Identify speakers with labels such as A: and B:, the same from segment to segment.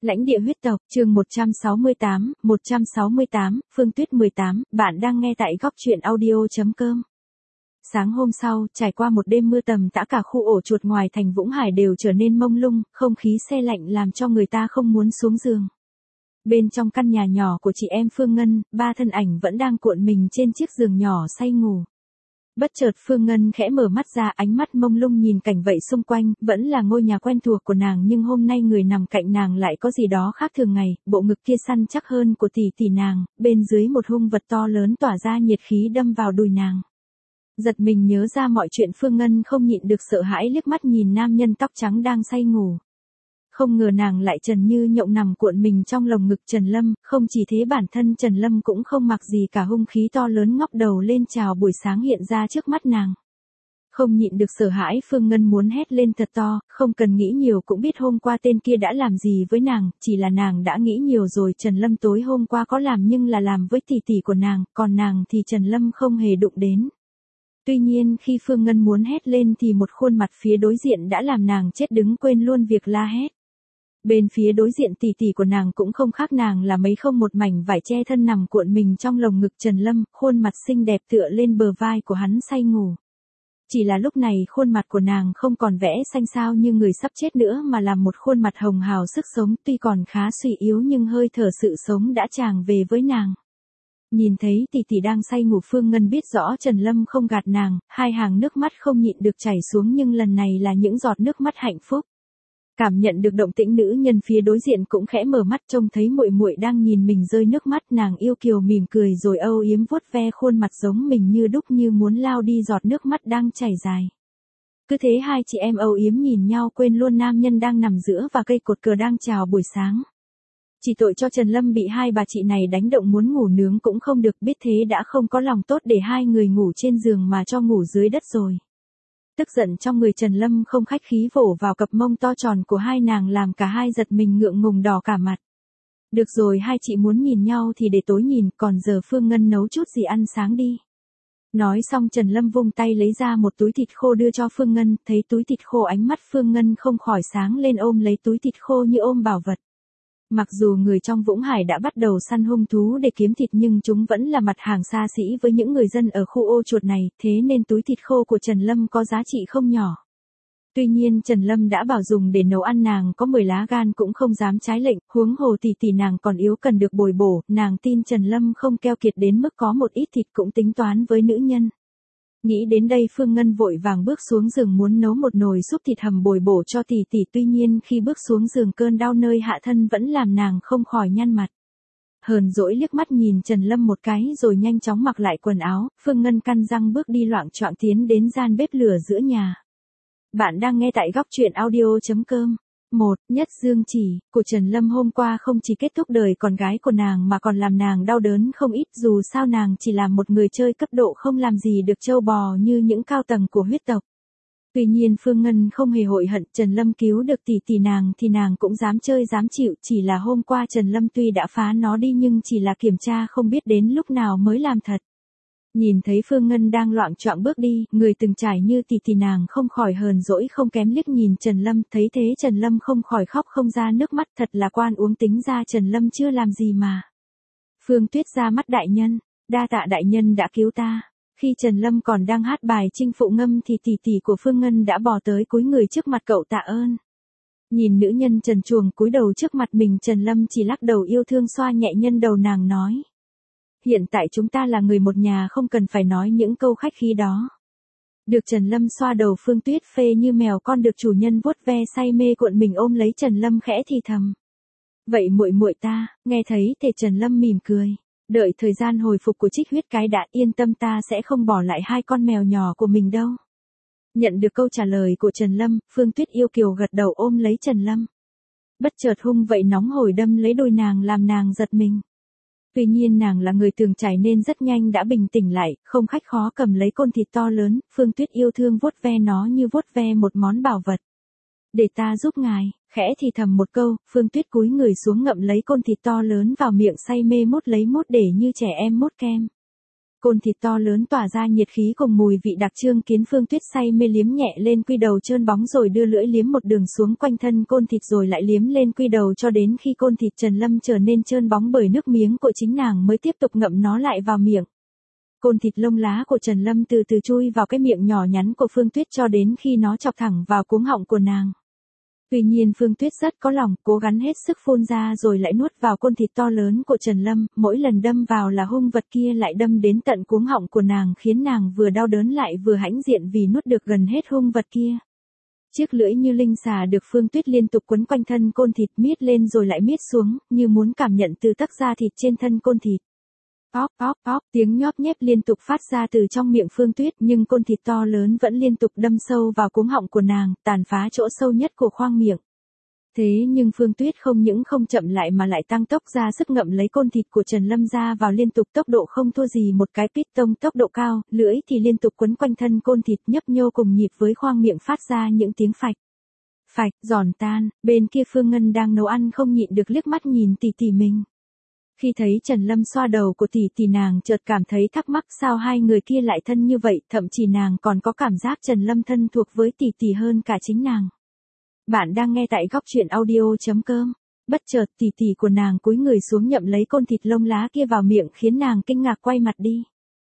A: Lãnh địa huyết tộc, chương 168, Phương Tuyết 18, bạn đang nghe tại góc truyện audio.com. Sáng hôm sau, trải qua một đêm mưa tầm tã, cả khu ổ chuột ngoài thành Vũng Hải đều trở nên mông lung, không khí se lạnh làm cho người ta không muốn xuống giường. Bên trong căn nhà nhỏ của chị em Phương Ngân, ba thân ảnh vẫn đang cuộn mình trên chiếc giường nhỏ say ngủ. Bất chợt Phương Ngân khẽ mở mắt ra, ánh mắt mông lung nhìn cảnh vậy xung quanh, vẫn là ngôi nhà quen thuộc của nàng nhưng hôm nay người nằm cạnh nàng lại có gì đó khác thường ngày, bộ ngực kia săn chắc hơn của tỷ tỷ nàng, bên dưới một hung vật to lớn tỏa ra nhiệt khí đâm vào đùi nàng. Giật mình nhớ ra mọi chuyện, Phương Ngân không nhịn được sợ hãi liếc mắt nhìn nam nhân tóc trắng đang say ngủ. Không ngờ nàng lại trần như nhộng nằm cuộn mình trong lồng ngực Trần Lâm, không chỉ thế bản thân Trần Lâm cũng không mặc gì cả, hung khí to lớn ngóc đầu lên chào buổi sáng hiện ra trước mắt nàng. Không nhịn được sợ hãi, Phương Ngân muốn hét lên thật to, không cần nghĩ nhiều cũng biết hôm qua tên kia đã làm gì với nàng, chỉ là nàng đã nghĩ nhiều rồi. Trần Lâm tối hôm qua có làm nhưng là làm với tỷ tỷ của nàng, còn nàng thì Trần Lâm không hề đụng đến. Tuy nhiên khi Phương Ngân muốn hét lên thì một khuôn mặt phía đối diện đã làm nàng chết đứng quên luôn việc la hét. Bên phía đối diện tỷ tỷ của nàng cũng không khác nàng là mấy, không một mảnh vải che thân nằm cuộn mình trong lồng ngực Trần Lâm, khuôn mặt xinh đẹp tựa lên bờ vai của hắn say ngủ. Chỉ là lúc này khuôn mặt của nàng không còn vẽ xanh xao như người sắp chết nữa mà là một khuôn mặt hồng hào sức sống, tuy còn khá suy yếu nhưng hơi thở sự sống đã tràn về với nàng. Nhìn thấy tỷ tỷ đang say ngủ, Phương Ngân biết rõ Trần Lâm không gạt nàng, hai hàng nước mắt không nhịn được chảy xuống nhưng lần này là những giọt nước mắt hạnh phúc. Cảm nhận được động tĩnh, nữ nhân phía đối diện cũng khẽ mở mắt, trông thấy muội muội đang nhìn mình rơi nước mắt, nàng yêu kiều mỉm cười rồi âu yếm vuốt ve khuôn mặt giống mình như đúc, như muốn lao đi giọt nước mắt đang chảy dài. Cứ thế hai chị em âu yếm nhìn nhau, quên luôn nam nhân đang nằm giữa và cây cột cờ đang chào buổi sáng. Chỉ tội cho Trần Lâm bị hai bà chị này đánh động, muốn ngủ nướng cũng không được, biết thế đã không có lòng tốt để hai người ngủ trên giường mà cho ngủ dưới đất rồi. Tức giận trong người Trần Lâm không khách khí vỗ vào cặp mông to tròn của hai nàng làm cả hai giật mình ngượng ngùng đỏ cả mặt. Được rồi, hai chị muốn nhìn nhau thì để tối nhìn, còn giờ Phương Ngân nấu chút gì ăn sáng đi. Nói xong Trần Lâm vung tay lấy ra một túi thịt khô đưa cho Phương Ngân, thấy túi thịt khô ánh mắt Phương Ngân không khỏi sáng lên, ôm lấy túi thịt khô như ôm bảo vật. Mặc dù người trong Vũng Hải đã bắt đầu săn hung thú để kiếm thịt nhưng chúng vẫn là mặt hàng xa xỉ với những người dân ở khu ô chuột này, thế nên túi thịt khô của Trần Lâm có giá trị không nhỏ. Tuy nhiên Trần Lâm đã bảo dùng để nấu ăn, nàng có 10 lá gan cũng không dám trái lệnh, huống hồ tỷ tỷ nàng còn yếu cần được bồi bổ, nàng tin Trần Lâm không keo kiệt đến mức có một ít thịt cũng tính toán với nữ nhân. Nghĩ đến đây Phương Ngân vội vàng bước xuống giường muốn nấu một nồi súp thịt hầm bồi bổ cho tỷ tỷ, tuy nhiên khi bước xuống giường cơn đau nơi hạ thân vẫn làm nàng không khỏi nhăn mặt. Hờn dỗi liếc mắt nhìn Trần Lâm một cái rồi nhanh chóng mặc lại quần áo, Phương Ngân căn răng bước đi loạng choạng tiến đến gian bếp lửa giữa nhà. Bạn đang nghe tại góc truyện audio.com. Nhất Dương chỉ của Trần Lâm hôm qua không chỉ kết thúc đời con gái của nàng mà còn làm nàng đau đớn không ít, dù sao nàng chỉ là một người chơi cấp độ không làm gì được trâu bò như những cao tầng của huyết tộc. Tuy nhiên Phương Ngân không hề hối hận, Trần Lâm cứu được tỷ tỷ nàng thì nàng cũng dám chơi dám chịu, chỉ là hôm qua Trần Lâm tuy đã phá nó đi nhưng chỉ là kiểm tra, không biết đến lúc nào mới làm thật. Nhìn thấy Phương Ngân đang loạng choạng bước đi, người từng trải như tỷ tỷ nàng không khỏi hờn dỗi không kém liếc nhìn Trần Lâm, thấy thế Trần Lâm không khỏi khóc không ra nước mắt, thật là quan uống, tính ra Trần Lâm chưa làm gì mà. Phương Tuyết ra mắt đại nhân, đa tạ đại nhân đã cứu ta. Khi Trần Lâm còn đang hát bài chinh phụ ngâm thì tỷ tỷ của Phương Ngân đã bò tới cúi người trước mặt cậu tạ ơn. Nhìn nữ nhân trần truồng cúi đầu trước mặt mình, Trần Lâm chỉ lắc đầu yêu thương xoa nhẹ nhân đầu nàng nói. Hiện tại chúng ta là người một nhà, không cần phải nói những câu khách khí đó. Được Trần Lâm xoa đầu, Phương Tuyết phê như mèo con được chủ nhân vuốt ve say mê cuộn mình ôm lấy Trần Lâm khẽ thì thầm. Vậy muội muội ta, nghe thấy thì Trần Lâm mỉm cười. Đợi thời gian hồi phục của trích huyết cái đã, yên tâm ta sẽ không bỏ lại hai con mèo nhỏ của mình đâu. Nhận được câu trả lời của Trần Lâm, Phương Tuyết yêu kiều gật đầu ôm lấy Trần Lâm. Bất chợt hung vậy nóng hổi đâm lấy đôi nàng làm nàng giật mình. Tuy nhiên nàng là người từng trải nên rất nhanh đã bình tĩnh lại, không khách khó cầm lấy côn thịt to lớn, Phương Tuyết yêu thương vuốt ve nó như vuốt ve một món bảo vật. Để ta giúp ngài, khẽ thì thầm một câu, Phương Tuyết cúi người xuống ngậm lấy côn thịt to lớn vào miệng say mê mút lấy mút để như trẻ em mút kem. Côn thịt to lớn tỏa ra nhiệt khí cùng mùi vị đặc trưng khiến Phương Tuyết say mê liếm nhẹ lên quy đầu trơn bóng rồi đưa lưỡi liếm một đường xuống quanh thân côn thịt rồi lại liếm lên quy đầu cho đến khi côn thịt Trần Lâm trở nên trơn bóng bởi nước miếng của chính nàng mới tiếp tục ngậm nó lại vào miệng. Côn thịt lông lá của Trần Lâm từ từ chui vào cái miệng nhỏ nhắn của Phương Tuyết cho đến khi nó chọc thẳng vào cuống họng của nàng. Tuy nhiên Phương Tuyết rất có lòng, cố gắng hết sức phun ra rồi lại nuốt vào côn thịt to lớn của Trần Lâm, mỗi lần đâm vào là hung vật kia lại đâm đến tận cuống họng của nàng khiến nàng vừa đau đớn lại vừa hãnh diện vì nuốt được gần hết hung vật kia. Chiếc lưỡi như linh xà được Phương Tuyết liên tục quấn quanh thân côn thịt miết lên rồi lại miết xuống, như muốn cảm nhận từ tấc da thịt trên thân côn thịt. Póp póp póp, tiếng nhóp nhép liên tục phát ra từ trong miệng Phương Tuyết nhưng côn thịt to lớn vẫn liên tục đâm sâu vào cuống họng của nàng, tàn phá chỗ sâu nhất của khoang miệng. Thế nhưng Phương Tuyết không những không chậm lại mà lại tăng tốc ra sức ngậm lấy côn thịt của Trần Lâm ra vào liên tục tốc độ không thua gì một cái piston tốc độ cao, lưỡi thì liên tục quấn quanh thân côn thịt nhấp nhô cùng nhịp với khoang miệng phát ra những tiếng phạch. Phạch, giòn tan, bên kia Phương Ngân đang nấu ăn không nhịn được liếc mắt nhìn tỷ tỷ mình. Khi thấy Trần Lâm xoa đầu của tỷ tỷ nàng chợt cảm thấy thắc mắc sao hai người kia lại thân như vậy, thậm chí nàng còn có cảm giác Trần Lâm thân thuộc với tỷ tỷ hơn cả chính nàng. Bạn đang nghe tại góc truyện audio.com. Bất chợt tỷ tỷ của nàng cúi người xuống nhậm lấy côn thịt lông lá kia vào miệng khiến nàng kinh ngạc quay mặt đi.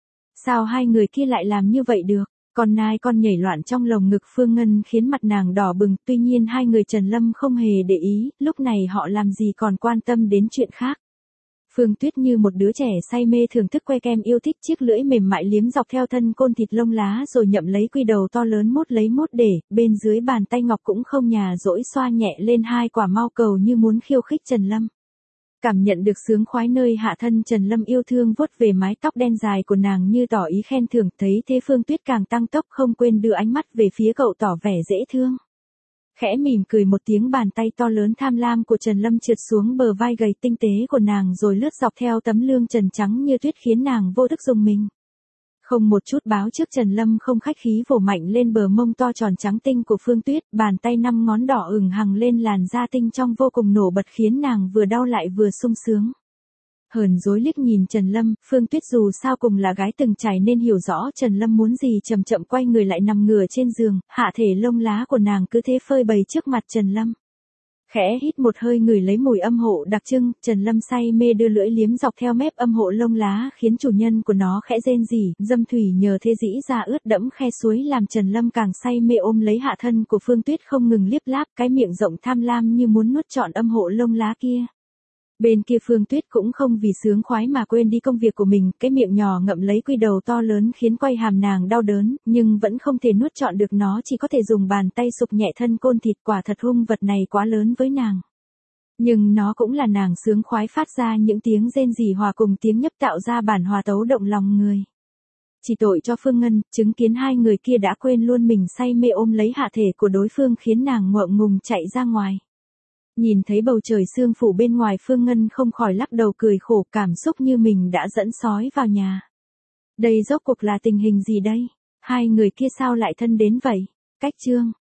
A: Sao hai người kia lại làm như vậy được? Con nai con nhảy loạn trong lồng ngực Phương Ngân khiến mặt nàng đỏ bừng, tuy nhiên hai người Trần Lâm không hề để ý, lúc này họ làm gì còn quan tâm đến chuyện khác. Phương Tuyết như một đứa trẻ say mê thưởng thức que kem yêu thích chiếc lưỡi mềm mại liếm dọc theo thân côn thịt lông lá rồi nhậm lấy quy đầu to lớn mốt lấy mốt để, bên dưới bàn tay ngọc cũng không nhà dỗi xoa nhẹ lên hai quả mao cầu như muốn khiêu khích Trần Lâm. Cảm nhận được sướng khoái nơi hạ thân Trần Lâm yêu thương vuốt về mái tóc đen dài của nàng như tỏ ý khen thưởng, thấy thế Phương Tuyết càng tăng tốc không quên đưa ánh mắt về phía cậu tỏ vẻ dễ thương. Khẽ mỉm cười một tiếng bàn tay to lớn tham lam của Trần Lâm trượt xuống bờ vai gầy tinh tế của nàng rồi lướt dọc theo tấm lưng trần trắng như tuyết khiến nàng vô thức rùng mình. Không một chút báo trước Trần Lâm không khách khí vỗ mạnh lên bờ mông to tròn trắng tinh của Phương Tuyết, bàn tay năm ngón đỏ ửng hằng lên làn da tinh trong vô cùng nổi bật khiến nàng vừa đau lại vừa sung sướng. Hờn dỗi liếc nhìn Trần Lâm, Phương Tuyết dù sao cùng là gái từng trải nên hiểu rõ Trần Lâm muốn gì, chậm chậm quay người lại nằm ngửa trên giường, hạ thể lông lá của nàng cứ thế phơi bày trước mặt Trần Lâm. Khẽ hít một hơi ngửi lấy mùi âm hộ đặc trưng, Trần Lâm say mê đưa lưỡi liếm dọc theo mép âm hộ lông lá khiến chủ nhân của nó khẽ rên rỉ, dâm thủy nhờ thế dĩ ra ướt đẫm khe suối làm Trần Lâm càng say mê ôm lấy hạ thân của Phương Tuyết không ngừng liếp láp, cái miệng rộng tham lam như muốn nuốt trọn âm hộ lông lá kia. Bên kia Phương Tuyết cũng không vì sướng khoái mà quên đi công việc của mình, cái miệng nhỏ ngậm lấy quy đầu to lớn khiến quay hàm nàng đau đớn, nhưng vẫn không thể nuốt trọn được nó, chỉ có thể dùng bàn tay sụp nhẹ thân côn thịt, quả thật hung vật này quá lớn với nàng. Nhưng nó cũng là nàng sướng khoái phát ra những tiếng rên rỉ hòa cùng tiếng nhấp tạo ra bản hòa tấu động lòng người. Chỉ tội cho Phương Ngân, chứng kiến hai người kia đã quên luôn mình say mê ôm lấy hạ thể của đối phương khiến nàng ngượng ngùng chạy ra ngoài. Nhìn thấy bầu trời sương phủ bên ngoài Phương Ngân không khỏi lắc đầu cười khổ, cảm xúc như mình đã dẫn sói vào nhà. Đây rốt cuộc là tình hình gì đây? Hai người kia sao lại thân đến vậy? Cách chương